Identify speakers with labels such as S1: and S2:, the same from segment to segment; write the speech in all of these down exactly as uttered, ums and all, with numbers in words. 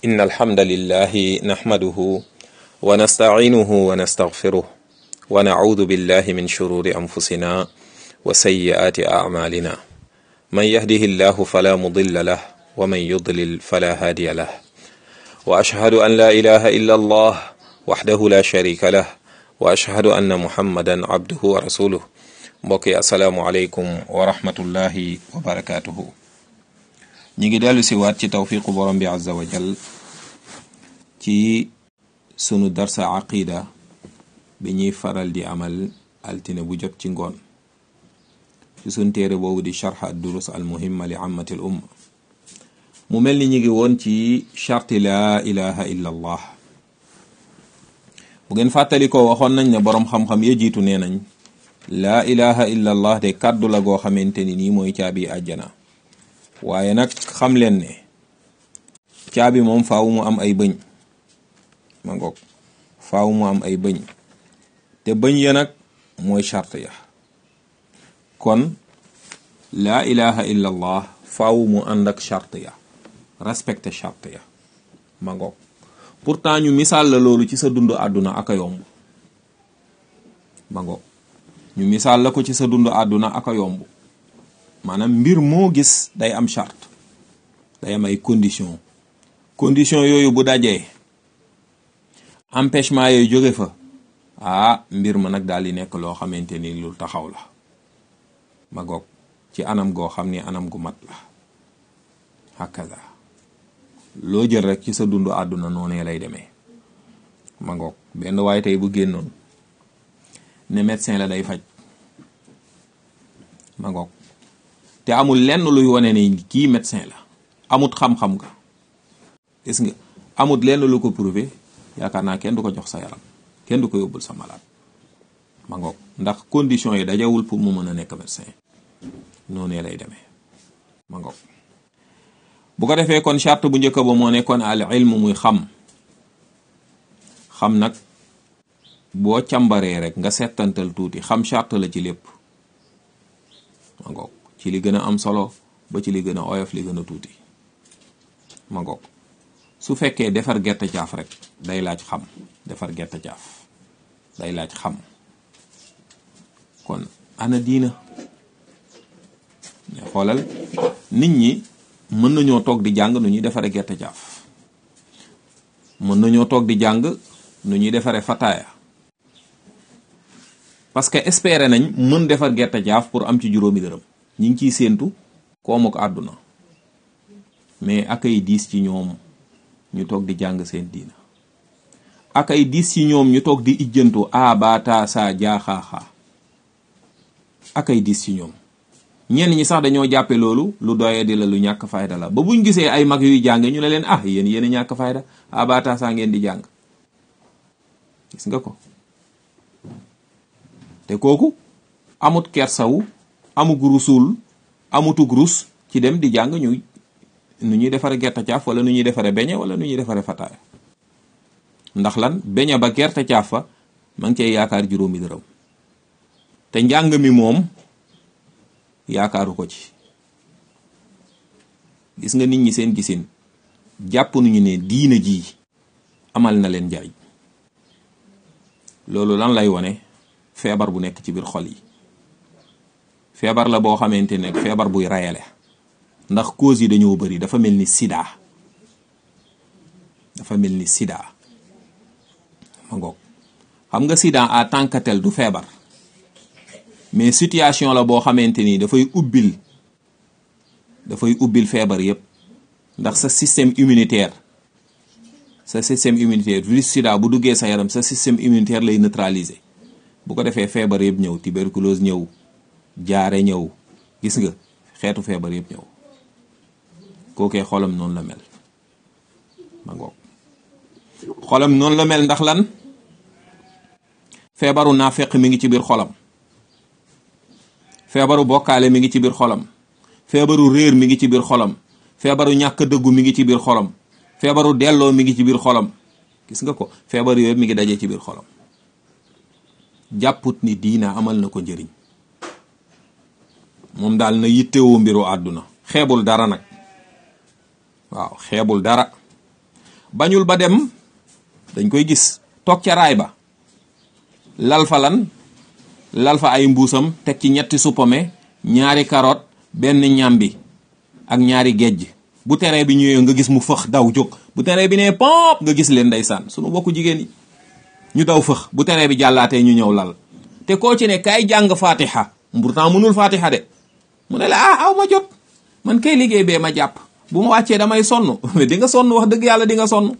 S1: إن الحمد لله نحمده ونستعينه ونستغفره ونعوذ بالله من شرور أنفسنا وسيئات أعمالنا من يهده الله فلا مضل له ومن يضلل فلا هادي له وأشهد أن لا إله إلا الله وحده لا شريك له وأشهد أن محمدا عبده ورسوله mbokki asalaamualeykum wa rahmatullahi wa barakatuhu ñi ngi dellu si waat ci tawfiqu borom bi azza wa jal ci sunu darsa aqida bi ñuy faral di amal altine bu jot ci ngoon ci sunu téere boobu di sharh ad-durus al-muhimma li ammatil umma mu mel ni ñi ngi woon ci sharti laa ilaha illa allah bu ngeen fàttali ko waxoon nañ ne boroom xam-xam ya jiitu nee nañ laa ilaha illa allah de kàddu la goo xamante ni nii mooy caabi àjjana waaye nag xam leen ne caabi moom faaw mu am ay bëñ ma ngoog faaw mu am ay bëñ te bëñ ya nag mooy charte ya kon laa ilaha illa allah faaw mu ànd ak charte ya respecté charte ya ma ngoog pourtant ñu misaal la loolu ci sa dund àdduna ak a yomb ma ngoog ñu misaal la ko ci sa dund àdduna ak a yomb maanaam mbir moo gis day am charte day am ay condition condition yooyu bu dajee empêchement yooyu jóge fa ah mbir ma nag daal di nekk loo xamante ni lu taxaw la ma goog ci anam goo xam ni anam gu mat la hakaza loo jël rek ci sa dund àdduna noonee lay demee ma ngoog benn waaye tey bu génnoon ne médecin la day faj ma ngoog te amul lenn luy wane ne kii médecin la amut xam-xam nga gis nga amut lenn lu ko prouvé yaakaar naa kenn du ko jox sa yaram kenn du ko yóbbul sa malade ma ngoog ndax condition yi dajawul pour mu mën a nekk médecin noonu lay demee ma ngoog bu ko defee kon charte bu njëkk ba moo nekkoon al ilmu muy xam xam nag boo càmbaree rek nga settantal tuuti xam charte la ci lépp ma ngoog ci li gën a am solo ba ci li gën a oyof li gën a tuuti ma ngoog su fekkee defar gerte caaf rek day laaj xam defar gerte caaf day laaj xam kon ana diina xoolal nit ñi mën nañoo toog di jàng nu ñuy defaree gerte caaf mën nañoo toog di jàng nu ñuy defaree fataaya parce que espérer nañ mën defar gerte caaf pour am ci juróomi dërëm ñi ngi ciy séentu koomu ko àdduna mais ak ay diis ci ñoom ñu toog di jàng seen diina ak ay diis ci ñoom ñu toog di ijjantu a baata sa jaaxaaxaa ak ay diis ci ñoom ñenn ñi sax dañoo jàppe loolu lu doye di la lu ñàkk fayda la ba buñ gisee ay mag yuy jàng ñu ne leen ah yéen yéen a ñàkk fayda a baata saa ngeen di jàng gis nga ko te kooku amut kersawu amut rusul amutug rus ci dem di jàng ñu nu ñuy defare gerte caaf wala nu ñuy defare beñe wala nu ñuy defare fataaya ndax lan beñe ba gerte caaf fa ma ngi cey yaakaar juróomi dërëm te njàng mi moom yaakaaru ko ci gis nga nit ñi seen gisin jàpp nañu ne diina ji amal na leen njariñ loolu lan lay wone feebar bu nekk ci biir xol yi feebar la boo xamante ne feebar buy rayale ndax cause yi dañoo bari dafa mel ni sida dafa mel ni sida ma ngoog xam nga sida en tant que tel du feebar mais situation la boo xamante ni dafay ubbil dafay ubbil feebar yépp ndax sa système immunitaire sa système immunitaire virus sida bu duggee sa yaram sa système immunitaire lay neutraliser bu ko defee feebar yëpp ñëw tuberculose ñëw jaare ñëw gis nga xeetu feebar yëpp ñëw kookee xolam noonu la mel ma ngoog xolam noonu la mel ndax lan feebaru naafeq mi ngi ci biir xolam feebaru bokkaale mi ngi ci biir xolam feebaru réer mi ngi ci biir xolam feebaru ñàkk dëggu mi ngi ci biir xolam feebaru delloo mi ngi ci biir xolam gis nga ko feebar yooyu mi ngi daje ci biir xolam jàpput ni diina amal na ko njëriñ moom daal na yittewoo mbiru àdduna xeebul dara nag waaw xeebul dara bañul ba dem, dañ koy gis toog ca raay ba lal fa lan lal fa ay mbuusam teg ci ñetti suppome, ñaari carotte, benn ñambi ak ñaari gejj. bu terrain bi ñëwee nga gis mu fëx daw jóg, bu terrain bi nee pop nga gis leen ndeysaan sunu bokku jigéen yi ñu daw fëx, bu terrain bi jàllaatee ñu ñëw lal. te koo ci ne kaay jàng fatiha, pourtant mënul fatiha de, mu ne la ah aw ma jot, man kay liggéey bee ma jàpp, bu ma wàccee damay sonn. mais di nga sonn, wax dëgg yàlla di nga sonn.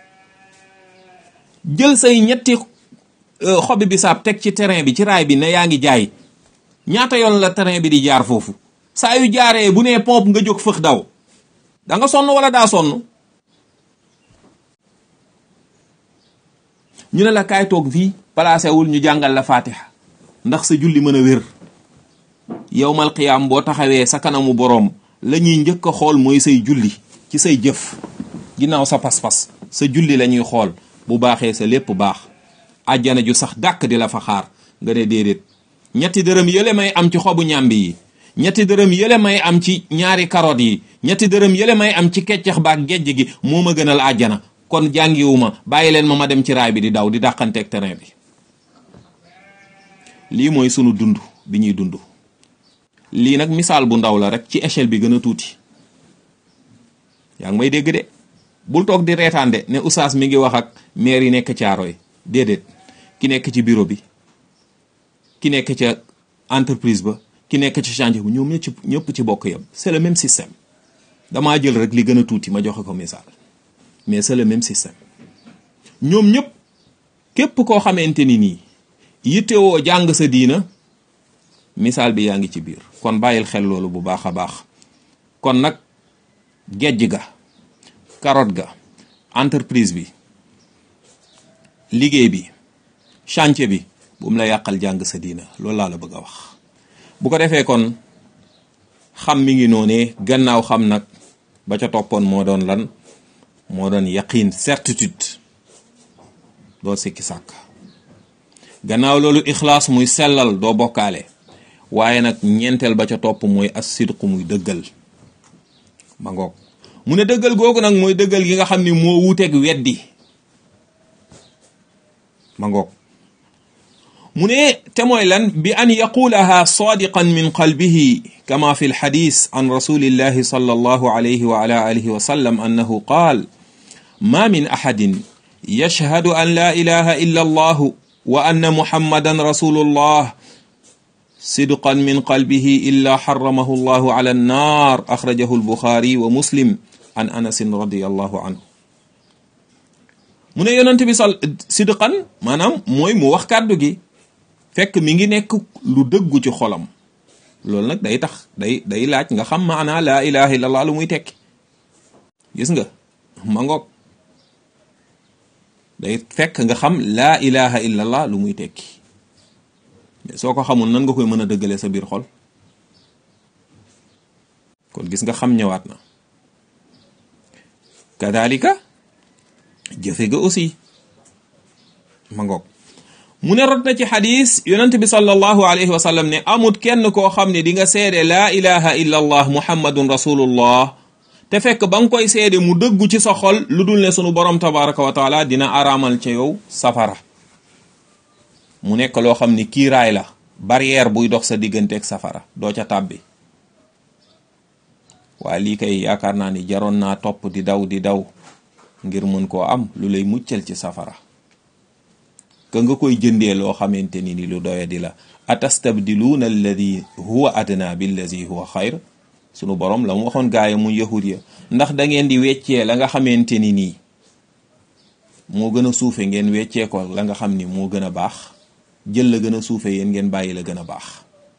S1: jël say ñetti xobi bisaab teg ci terrain bi ci raay bi ne yaa ngi jaay, ñaata yoon la terrain bi di jaar foofu? saa yu jaaree bu nee pompe nga jóg fëx daw, da nga sonn wala daa sonn? ñu ne la kaay toog fii placé wul ñu jàngal la fatiha ndax sa julli mën a wér. yowmal qiyaam boo taxawee sa kanamu boroom la ñuy njëkk a xool mooy say julli ci say jëf, ginnaaw sa pas-pas sa julli la ñuy xool. bu baaxee sa lépp baax, àjjana ju sax dàkk di la fa xaar. nga ne déedéet, ñetti dërëm yële may am ci xobu ñàmbi yi, ñetti dërëm yële may am ci ñaari carotte yi, ñetti dërëm yële may am ci keccax baak gejj gi moo ma gënal àjjana. kon jàngiwuma, bàyyi leen ma ma dem ci raay bi di daw di dàqanteeg terrain bi. lii mooy sunu dund bi ñuy dund. lii nag misaal bu ndaw la rek ci échelle bi gën a tuuti. yaa ngi may dégg de, bul toog di reetaande ne oustaz mi ngi wax ak maire yi nekk Caaroy. déedéet, ki nekk ci bureau bi, ki nekk ca entreprise ba, ki nekk ci chantier bu, ñoom ñëpp ñëpp ci bokk yam. c'est le même système. damaa jël rek li gën a tuuti ma joxe ko misaal, mais c'est le même système. ñoom ñëpp képp koo xamante ni nii yittewoo jàng sa diina, misaal bi yaa ngi ci biir. kon bàyyil xel loolu bu baax a baax. kon nag gejj ga, carotte ga, entreprise bi, liggéey bi, chantier bi, bu mu la yàqal jàng sa diina. loolu laa la bëgg a wax. bu ko defee kon xam mi ngi noonee. gannaaw xam nag ba ca toppoon moo doon lan? moo doon yaqiin, certitude, doo sikki sàkk. gannaaw loolu ixlaas, muy sellal, doo bokkaale. waaye nag ñeenteel ba ca topp mooy as sidqu, muy dëggal. ma ngoog mu ne dëggal googu nag mooy dëggal gi nga xam ni moo wuuteeg weddi. ma ngoog mu ne te mooy lan? bi an yaqulaha sadiqan min qalbihi kama fi lxadis an rasulillahi sallallahu alayhi wa ala alihi wa sallam annahu qaal ma min ahadin yashhadu an la ilaha illa allahu wa anna muhammadan rasulullah sidqan min qalbihi illa harramahu allahu ala annar. axrajahu albuxaari wa muslim an anasin radiallahu anhu. mu ne yonent bi sal sidqan maanaam mooy mu wax kàddu gi fekk mi ngi nekk lu dëggu ci xolam. loolu nag day tax day day laaj nga xam maanaa laa ilaha illallah lu muy tekki. gis nga ma ngoog day fekk nga xam laa ilaha illallah lu muy tekki. mais soo ko xamul nan nga koy mën a dëggalee sa biir xol? kon gis nga xam ñëwaat na. kadalika jëfe ga aussi. ma ngoog mu ne rot na ci xadis yonent bi sallallahu alayhi wa sallam ne amut kenn koo xam ne di nga seede laa ilaha illa allah muhammadun rasulullah te fekk ba nga koy seede mu dëggu ci sa xol lu dul ne sunu borom tabaraka wa taala dina araamal ca yow safara. mu nekk loo xam ni kiiraay la, barrière buy dox sa digganteeg safara, doo ca tàbbi. waaye lii kay yaakaar naa ni jaroon naa topp di daw di daw ngir mën koo am lu lay muccal ci safara. ka nga koy jëndee loo xamante ni ni lu doye di la. atastabdiluuna alladi huwa adna billazi huwa xayr. sunu borom la mu waxoon gaaya mu yahud ya, ndax da ngeen di weccee la nga xamante ni nii moo gën a suufe ngeen weccee ko la nga xam ni moo gën a baax. jël la gën a suufe yéen ngeen bàyyi la gën a baax.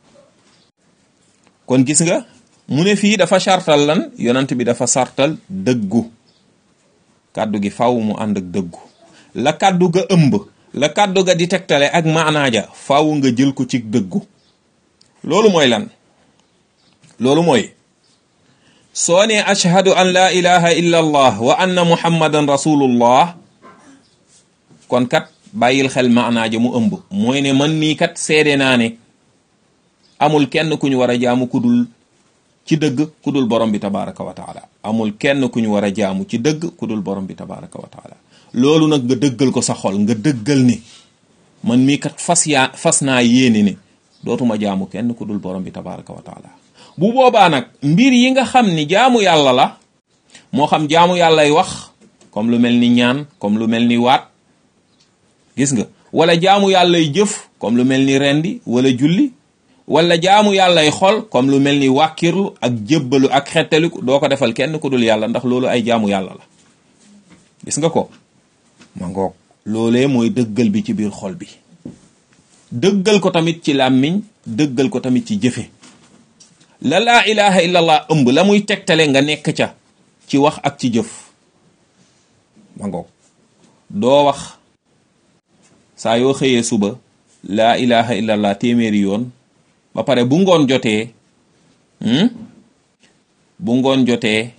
S1: kon gis nga mu ne fii dafa sartal lan? yonent bi dafa sartal dëggu. kàddu gi faw mu ànd ak dëggu. la kàddu ga ëmb, la kàddu ga di tegtale ak maanaaja faw nga jël ko ci dëggu. loolu mooy lan? loolu mooy soo ne ashhadu an la ilaha illa allah wa anna muhammadan rasulullah, kon kat bàyyil xel maanaaja mu ëmb. mooy ne man mii kat seede naa ne amul kenn ku ñu war a jaamu kudul ci dëgg ku dul borom bi tabaraka wa taala. amul kenn ku ñu war a jaamu ci dëgg ku dul borom bi tabaraka wa taala. loolu nag nga dëggal ko sa xol, nga dëggal ni man mii kat fas yaa fas naa yéene ni dootuma jaamu kenn ku dul borom bi tabaraka wa taala. bu boobaa nag mbir yi nga xam ni jaamu yàlla la, moo xam jaamu yàllay wax comme lu mel ni ñaan, comme lu mel ni waat, gis nga, wala jaamu yàllay jëf comme lu mel ni rendi wala julli, wala jaamu yàllay xol comme lu mel ni wàkkirlu ak jébbalu ak xettaliku, doo ko defal kenn ku dul yàlla, ndax loolu ay jaamu yàlla la. gis nga ko ma ngoog, loolee mooy dëggal bi ci biir xol bi, dëggal ko tamit ci làmmiñ, dëggal ko tamit ci jëfe. la laa ilaha illallah ëmb la muy tegtale nga nekk ca ci wax ak ci jëf. ma ngoog, doo wax saa yoo xëyee suba laa ilaha illallah téeméeri yoon ba pare bu ngoon jotee hmm? bu ngoon jotee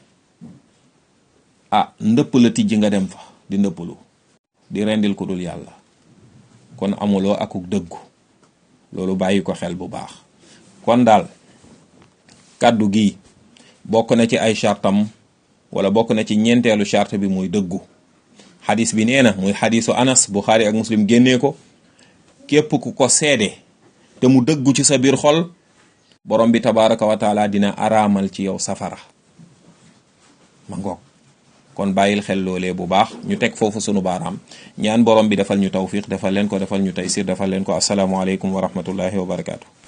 S1: ah ndëpp la tijji nga dem fa di ndëppalu di rendil ko dul yàlla, kon amuloo akuk dëggu. loolu bàyyi ko xel bu baax. kon daal kàddu gi bokk na ci ay chartam wala bokk na ci ñeenteelu charte bi muy dëggu. xadis bi nee na muy xadisu Anas, Buxaari ak Muslim génnee ko, képp ku ko seede te mu dëggu ci sa biir xol, borom bi tabaraka wa taala dina araamal ci yow safara. ma ngoog, kon bàyyil xel loolee bu baax. ñu teg foofu sunu baaraam, ñaan borom bi defal ñu tawfiq, defal leen ko, defal ñu taysir, defal leen ko. assalaamu aleykum wa rahmatullahi wa barakaatu.